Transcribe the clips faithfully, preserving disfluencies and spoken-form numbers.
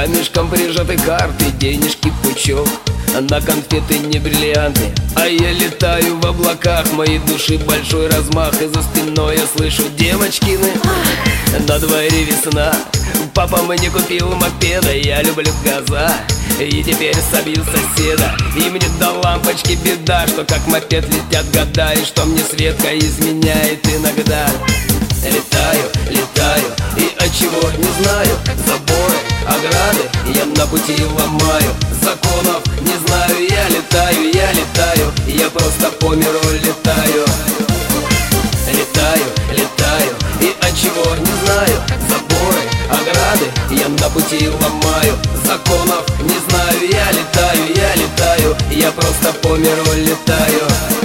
камешком прижаты карты, денежки пучок, на конфеты не бриллианты. А я летаю в облаках, моей души большой размах, и за спиной я слышу девочкины. На дворе весна, папа мне купил мопеда, я люблю газа, и теперь собью соседа. И мне до лампочки беда, что как мопед летят года, и что мне Светка изменяет иногда. Летаю, летаю, и от чего не знаю. Заборы, ограды я на пути ломаю, законов не знаю. Я летаю, я летаю, я просто по миру летаю. Летаю, летаю, и от чего не знаю. Заборы, ограды я на пути ломаю, законов не знаю. Я летаю, я летаю, я просто по миру летаю.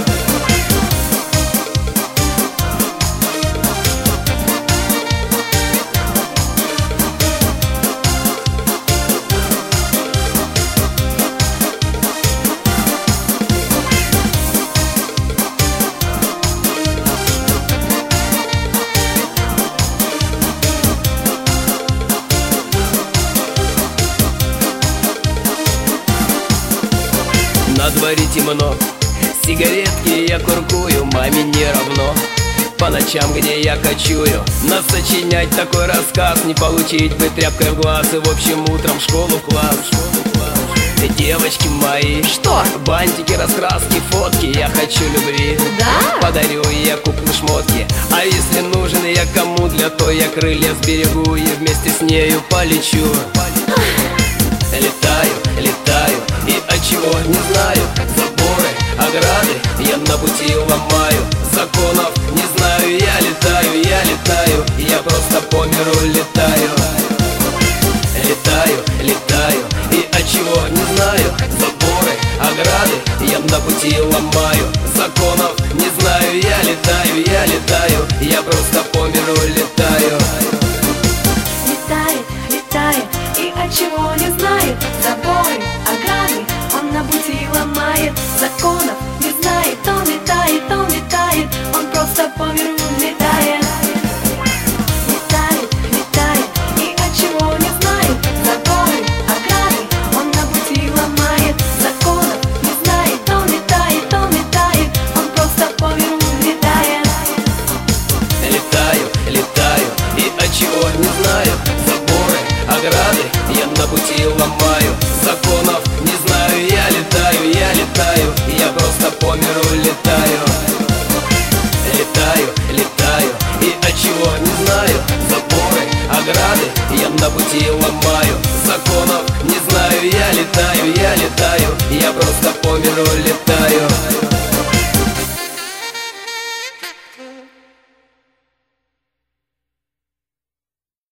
На дворе темно, сигаретки я куркую, маме не равно. По ночам, где я кочую, нас сочинять такой рассказ, не получить бы тряпкой в глаз. И в общем утром в школу, в класс. Девочки мои, что? Бантики, раскраски, фотки, я хочу любви. Да? Подарю я куклы, шмотки. А если нужен я кому для, то я крылья сберегу и вместе с нею полечу. Летаю, летаю, и от чего не знаю. Заборы, ограды я на пути ломаю, законов не знаю. Я летаю, я летаю, я просто по миру летаю. Летаю, летаю, и от чего не знаю. Заборы, ограды я на пути ломаю, законов не знаю. Я летаю, я летаю, я просто по миру летаю. Летает, летает, и от чего не знает. Заборы, ограды он на пути ломает, законов не знает. Он летает, он летает, он просто по миру летает. Летает, летает, и от чего не знает. Заборы, ограды он на пути ломает, законов не знает. Он летает, он летает, он просто по миру летает. Летаю, летаю, и от чего не знаю. Заборы, ограды я на пути ломаю, законов не знаю. Я летаю, я летаю, я просто по миру летаю. Летаю, летаю, и от чего не знаю. Заборы, ограды я на пути ломаю, законов не знаю. Я летаю, я летаю.